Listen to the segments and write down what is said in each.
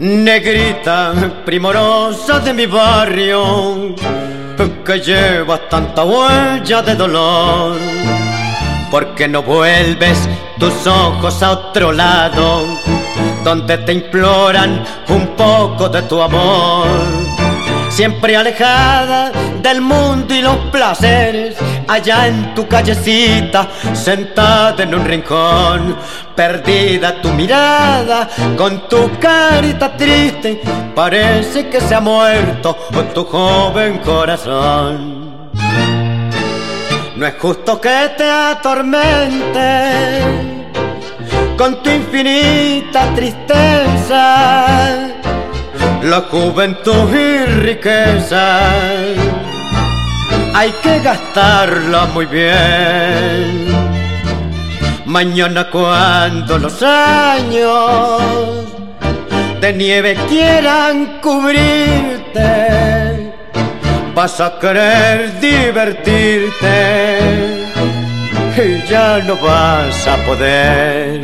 Negrita primorosa de mi barrio, que llevas tanta huella de dolor. ¿Por qué no vuelves tus ojos a otro lado, donde te imploran un poco de tu amor? Siempre alejada del mundo y los placeres, allá en tu callecita, sentada en un rincón, perdida tu mirada, con tu carita triste, parece que se ha muerto tu joven corazón. No es justo que te atormente con tu infinita tristeza la juventud y riqueza. Hay que gastarla muy bien. Mañana cuando los años de nieve quieran cubrirte, vas a querer divertirte y ya no vas a poder.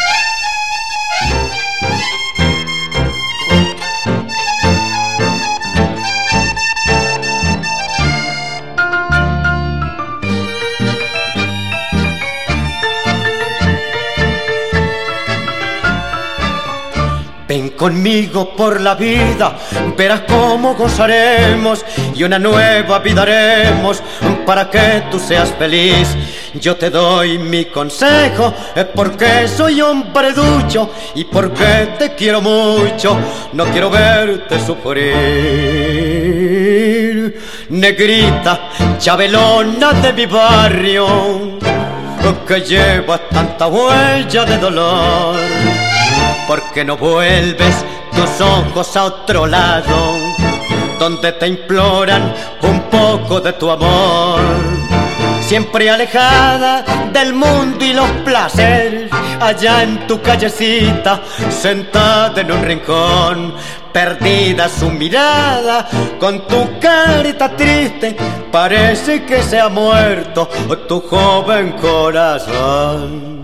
Ven conmigo por la vida, verás cómo gozaremos y una nueva vida haremos para que tú seas feliz. Yo te doy mi consejo, es porque soy hombre ducho y porque te quiero mucho, no quiero verte sufrir. Negrita, chabelona de mi barrio, que llevas tanta huella de dolor. ¿Por qué no vuelves tus ojos a otro lado, donde te imploran un poco de tu amor? Siempre alejada del mundo y los placeres, allá en tu callecita, sentada en un rincón, perdida su mirada, con tu carita triste, parece que se ha muerto tu joven corazón.